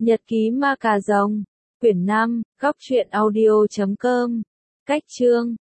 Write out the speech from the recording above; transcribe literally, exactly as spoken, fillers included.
Nhật ký ma cà rồng, quyển năm, góc truyện audio chấm com. Cách chương